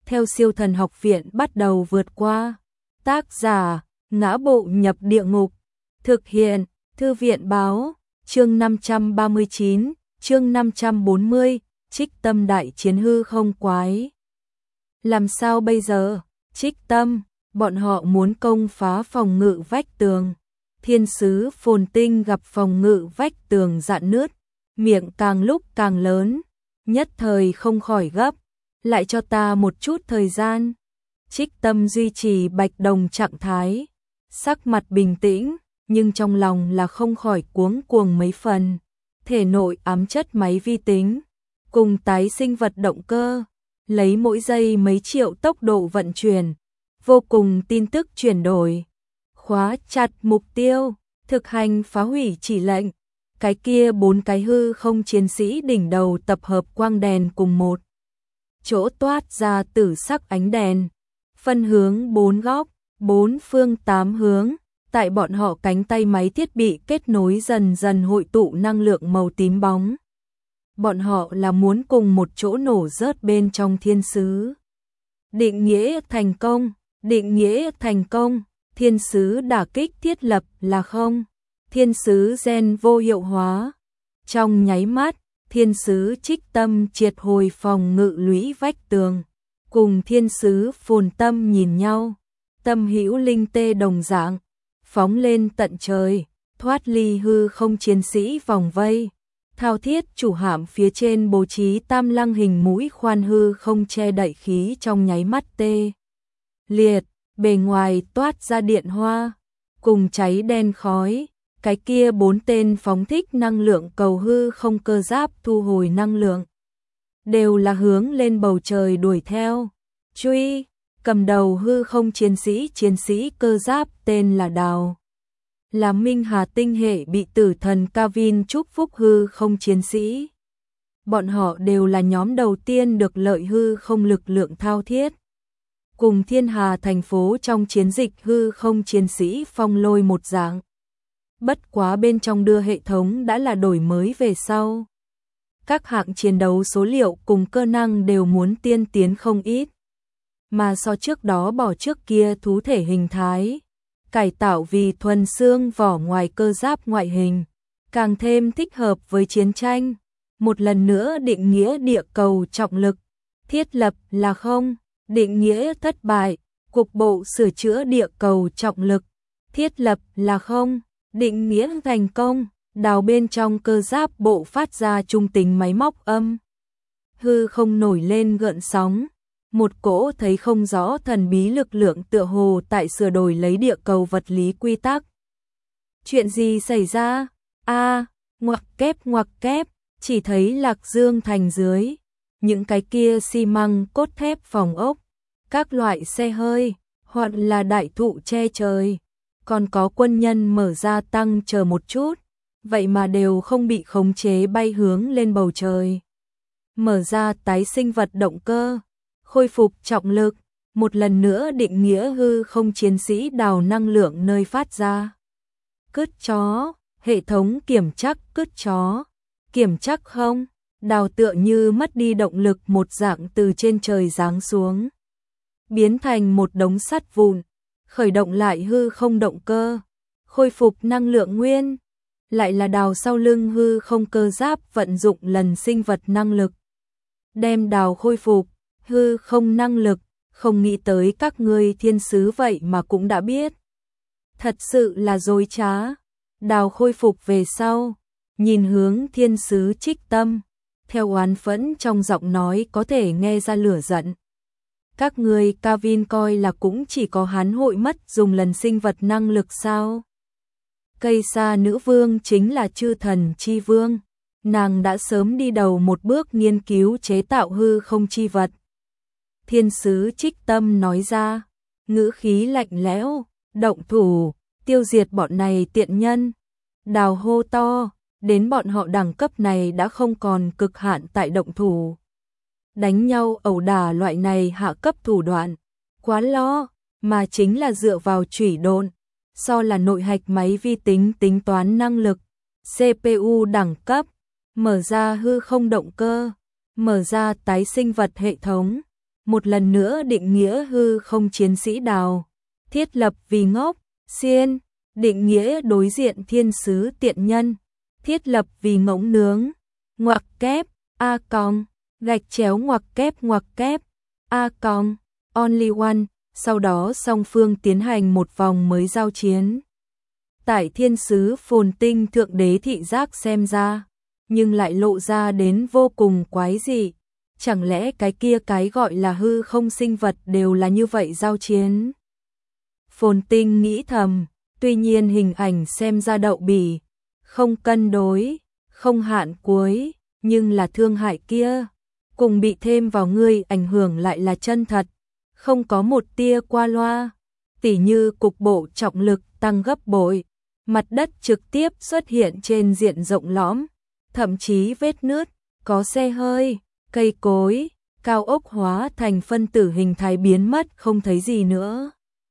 theo Siêu Thần Học Viện bắt đầu vượt qua. Tác giả: Ngã Bộ Nhập Địa Ngục. Thực hiện: Thư viện báo. Chương 539, chương 540, Trích Tâm đại chiến hư không quái. Làm sao bây giờ? Trích Tâm, bọn họ muốn công phá phòng ngự vách tường. Thiên sứ Phồn Tinh gặp phòng ngự vách tường rạn nứt, miệng càng lúc càng lớn, nhất thời không khỏi gấp, lại cho ta một chút thời gian. Trích Tâm duy trì bạch đồng trạng thái, sắc mặt bình tĩnh, nhưng trong lòng là không khỏi cuống cuồng mấy phần. Thể nội ám chất máy vi tính, cùng tái sinh vật động cơ, lấy mỗi giây mấy triệu tốc độ vận chuyển, vô cùng tin tức chuyển đổi. Khóa chặt mục tiêu, thực hành phá hủy chỉ lệnh. Cái kia 4 cái hư không chiến sĩ đỉnh đầu tập hợp quang đèn cùng một chỗ toát ra tử sắc ánh đèn, phân hướng 4 góc, 4 phương 8 hướng. Tại bọn họ cánh tay máy thiết bị kết nối dần dần hội tụ năng lượng màu tím bóng. Bọn họ là muốn cùng một chỗ nổ rớt bên trong thiên sứ. Định nghĩa thành công, định nghĩa thành công, thiên sứ đả kích thiết lập là không. Thiên sứ gen vô hiệu hóa. Trong nháy mắt, thiên sứ Trích Tâm triệt hồi phòng ngự lũy vách tường, cùng thiên sứ Phồn Tâm nhìn nhau, tâm hữu linh tê đồng dạng, phóng lên tận trời, thoát ly hư không chiến sĩ vòng vây. Thao thiết chủ hạm phía trên bố trí tam lăng hình mũi khoan hư không che đậy khí trong nháy mắt tê liệt, bề ngoài toát ra điện hoa, cùng cháy đen khói. Cái kia 4 tên phóng thích năng lượng cầu hư không cơ giáp thu hồi năng lượng, đều là hướng lên bầu trời đuổi theo. Truy, cầm đầu hư không chiến sĩ cơ giáp tên là Đào, là Minh Hà tinh hệ bị tử thần Kavin chúc phúc hư không chiến sĩ. Bọn họ đều là nhóm đầu tiên được lợi hư không lực lượng thao thiết. Cùng Thiên Hà thành phố trong chiến dịch hư không chiến sĩ phong lôi một dạng. Bất quá bên trong đưa hệ thống đã là đổi mới về sau. Các hạng chiến đấu số liệu cùng cơ năng đều muốn tiên tiến không ít. Mà so trước đó bỏ trước kia thú thể hình thái, cải tạo vì thuần xương vỏ ngoài cơ giáp ngoại hình, càng thêm thích hợp với chiến tranh. Một lần nữa định nghĩa địa cầu trọng lực, thiết lập là không, định nghĩa thất bại, cục bộ sửa chữa địa cầu trọng lực, thiết lập là không, định nghĩa thành công, Đào bên trong cơ giáp bộ phát ra trung tính máy móc âm. Hư không nổi lên gợn sóng, một cỗ thấy không rõ thần bí lực lượng tựa hồ tại sửa đổi lấy địa cầu vật lý quy tắc. Chuyện gì xảy ra? Ngoặc kép, chỉ thấy Lạc Dương thành dưới, những cái kia xi măng cốt thép phòng ốc, các loại xe hơi, hoặc là đại thụ che trời, còn có quân nhân mở ra tăng chờ một chút, vậy mà đều không bị khống chế bay hướng lên bầu trời. Mở ra tái sinh vật động cơ, khôi phục trọng lực, một lần nữa định nghĩa hư không chiến sĩ Đào năng lượng nơi phát ra. Cứt chó, hệ thống kiểm chắc cứt chó, kiểm chắc không, Đào tựa như mất đi động lực một dạng từ trên trời giáng xuống, biến thành một đống sắt vụn, khởi động lại hư không động cơ, khôi phục năng lượng nguyên, lại là Đào sau lưng hư không cơ giáp vận dụng lần sinh vật năng lực, đem Đào khôi phục hư không năng lực. Không nghĩ tới các ngươi thiên sứ vậy mà cũng đã biết. Thật sự là dối trá. Đào khôi phục về sau, nhìn hướng thiên sứ Trích Tâm, theo oán phẫn trong giọng nói có thể nghe ra lửa giận. Các ngươi Kavin coi là cũng chỉ có hắn hội mất dùng lần sinh vật năng lực sao? Cây sa nữ vương chính là chư thần chi vương, nàng đã sớm đi đầu một bước nghiên cứu chế tạo hư không chi vật. Thiên sứ Trích Tâm nói ra, ngữ khí lạnh lẽo, động thủ, tiêu diệt bọn này tiện nhân. Đào hô to, đến bọn họ đẳng cấp này đã không còn cực hạn tại động thủ. Đánh nhau ẩu đả loại này hạ cấp thủ đoạn, quá lo, mà chính là dựa vào chủy độn, so là nội hạch máy vi tính tính toán năng lực, CPU đẳng cấp, mở ra hư không động cơ, mở ra tái sinh vật hệ thống. một lần nữa định nghĩa hư không chiến sĩ Đào, thiết lập vì ngốc, xiên, định nghĩa đối diện thiên sứ tiện nhân, thiết lập vì ngỗng nướng, ngoặc kép, a cong, gạch chéo ngoặc kép, a cong, only one, sau đó song phương tiến hành một vòng mới giao chiến. Tại thiên sứ phồn tinh thượng đế thị giác xem ra, nhưng lại lộ ra đến vô cùng quái dị. Chẳng lẽ cái kia cái gọi là hư không sinh vật đều là như vậy giao chiến? Phồn tinh nghĩ thầm, tuy nhiên hình ảnh xem ra đậu bỉ, không cân đối, không hạn cuối, nhưng là thương hại kia, cùng bị thêm vào ngươi ảnh hưởng lại là chân thật, không có một tia qua loa, tỉ như cục bộ trọng lực tăng gấp bội, mặt đất trực tiếp xuất hiện trên diện rộng lõm, thậm chí vết nứt, có xe hơi, cây cối, cao ốc hóa thành phân tử hình thái biến mất không thấy gì nữa.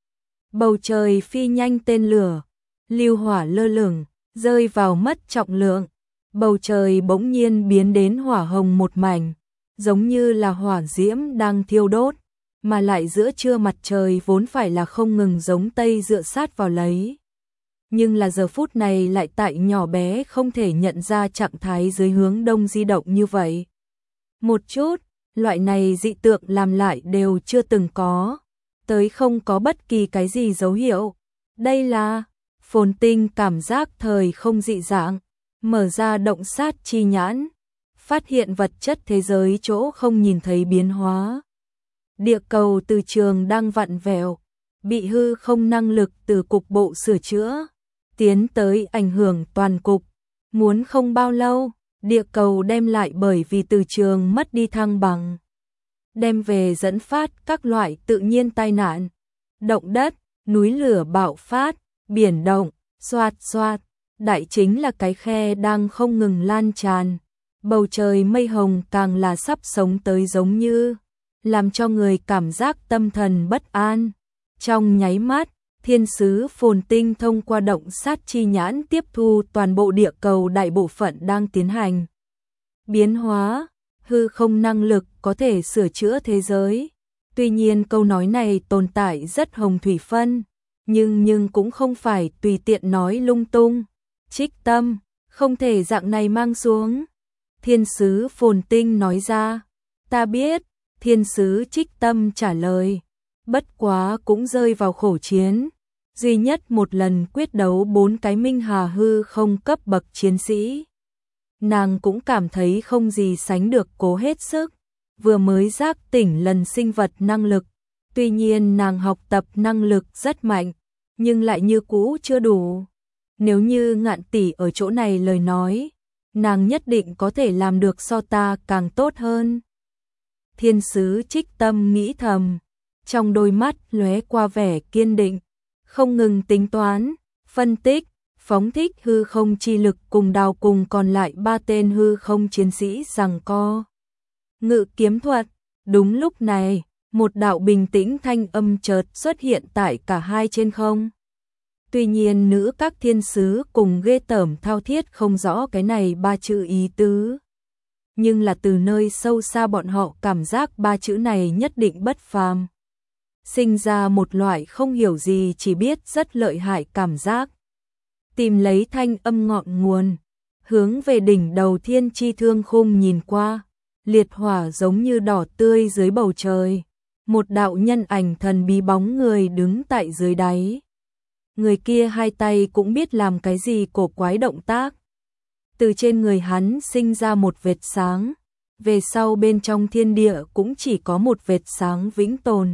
Bầu trời phi nhanh tên lửa, lưu hỏa lơ lửng, rơi vào mất trọng lượng, bầu trời bỗng nhiên biến đến hỏa hồng một mảnh, giống như là hỏa diễm đang thiêu đốt, mà lại giữa trưa mặt trời vốn phải là không ngừng giống tây dựa sát vào lấy. Nhưng là giờ phút này lại tại nhỏ bé không thể nhận ra trạng thái dưới hướng đông di động như vậy. Một chút, loại này dị tượng làm lại đều chưa từng có, tới không có bất kỳ cái gì dấu hiệu. Đây là Phồn tinh cảm giác thời không dị dạng, mở ra động sát chi nhãn, phát hiện vật chất thế giới chỗ không nhìn thấy biến hóa. Địa cầu từ trường đang vặn vẹo, bị hư không năng lực từ cục bộ sửa chữa, tiến tới ảnh hưởng toàn cục. Muốn không bao lâu, địa cầu đem lại bởi vì từ trường mất đi thăng bằng, đem về dẫn phát các loại tự nhiên tai nạn, động đất, núi lửa bạo phát, biển động, xoạt xoạt, đại chính là cái khe đang không ngừng lan tràn, bầu trời mây hồng càng là sắp sống tới giống như, làm cho người cảm giác tâm thần bất an. Trong nháy mắt, thiên sứ Phồn tinh thông qua động sát chi nhãn tiếp thu toàn bộ địa cầu đại bộ phận đang tiến hành biến hóa, hư không năng lực có thể sửa chữa thế giới. Tuy nhiên câu nói này tồn tại rất hồng thủy phân, nhưng cũng không phải tùy tiện nói lung tung. Trích Tâm, không thể dạng này mang xuống. Thiên sứ Phồn tinh nói ra, ta biết, thiên sứ Trích Tâm trả lời, bất quá cũng rơi vào khổ chiến. Duy nhất một lần quyết đấu 4 cái minh hà hư không cấp bậc chiến sĩ. Nàng cũng cảm thấy không gì sánh được cố hết sức, vừa mới giác tỉnh lần sinh vật năng lực. Tuy nhiên nàng học tập năng lực rất mạnh, nhưng lại như cũ chưa đủ. Nếu như Ngạn tỷ ở chỗ này lời nói, nàng nhất định có thể làm được so ta càng tốt hơn. Thiên sứ Trích Tâm nghĩ thầm, trong đôi mắt lóe qua vẻ kiên định, không ngừng tính toán, phân tích, phóng thích hư không chi lực cùng Đào cùng còn lại 3 tên hư không chiến sĩ giằng co. Ngự kiếm thuật, đúng lúc này, một đạo bình tĩnh thanh âm chợt xuất hiện tại cả hai trên không. Tuy nhiên nữ các thiên sứ cùng ghê tởm thao thiết không rõ cái này 3 chữ ý tứ. Nhưng là từ nơi sâu xa bọn họ cảm giác 3 chữ này nhất định bất phàm. Sinh ra một loại không hiểu gì chỉ biết rất lợi hại cảm giác. Tìm lấy thanh âm ngọn nguồn, hướng về đỉnh đầu thiên chi thương khung nhìn qua, liệt hỏa giống như đỏ tươi dưới bầu trời. Một đạo nhân ảnh thần bí bóng người đứng tại dưới đáy. Người kia hai tay cũng biết làm cái gì cổ quái động tác. Từ trên người hắn sinh ra một vệt sáng, về sau bên trong thiên địa cũng chỉ có một vệt sáng vĩnh tồn.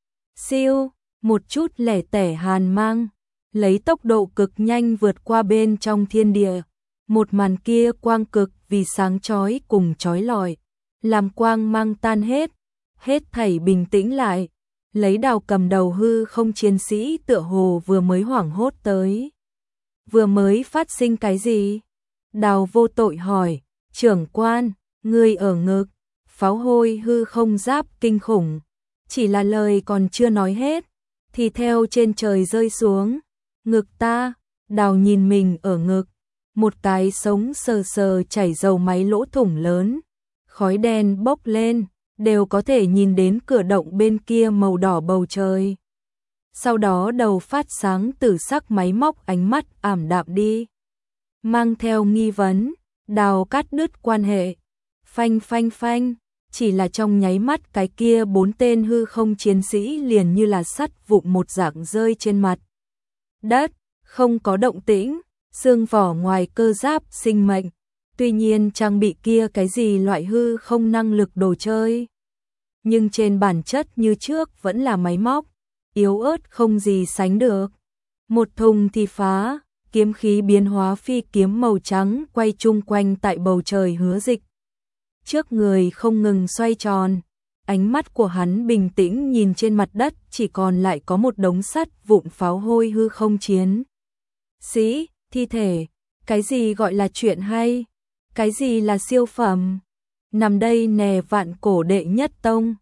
Siêu, một chút lẻ tẻ hàn mang, lấy tốc độ cực nhanh vượt qua bên trong thiên địa. Một màn kia quang cực vì sáng chói cùng chói lọi, làm quang mang tan hết thảy bình tĩnh lại. Lấy Đào cầm đầu hư không chiến sĩ tựa hồ vừa mới hoảng hốt tới. Vừa mới phát sinh cái gì? Đào vô tội hỏi, trưởng quan, ngươi ở ngực, pháo hôi hư không giáp kinh khủng. Chỉ là lời còn chưa nói hết, thì theo trên trời rơi xuống. Ngực ta, Đào nhìn mình ở ngực, một cái sống sờ sờ chảy dầu máy lỗ thủng lớn. Khói đen bốc lên, đều có thể nhìn đến cửa động bên kia màu đỏ bầu trời. Sau đó đầu phát sáng tử sắc máy móc ánh mắt ảm đạm đi. Mang theo nghi vấn, Đào cắt đứt quan hệ. Phanh phanh phanh, chỉ là trong nháy mắt cái kia 4 tên hư không chiến sĩ liền như là sắt vụn một dạng rơi trên mặt đất, không có động tĩnh, xương vỏ ngoài cơ giáp sinh mệnh. Tuy nhiên trang bị kia cái gì loại hư không năng lực đồ chơi, nhưng trên bản chất như trước vẫn là máy móc, yếu ớt không gì sánh được. Một thùng thì phá, kiếm khí biến hóa phi kiếm màu trắng quay chung quanh tại bầu trời Hứa Dịch. Trước người không ngừng xoay tròn, ánh mắt của hắn bình tĩnh nhìn trên mặt đất chỉ còn lại có một đống sắt vụn pháo hôi hư không chiến sĩ, thi thể. Cái gì gọi là chuyện hay? Cái gì là siêu phẩm? Nằm đây nè vạn cổ đệ nhất tông.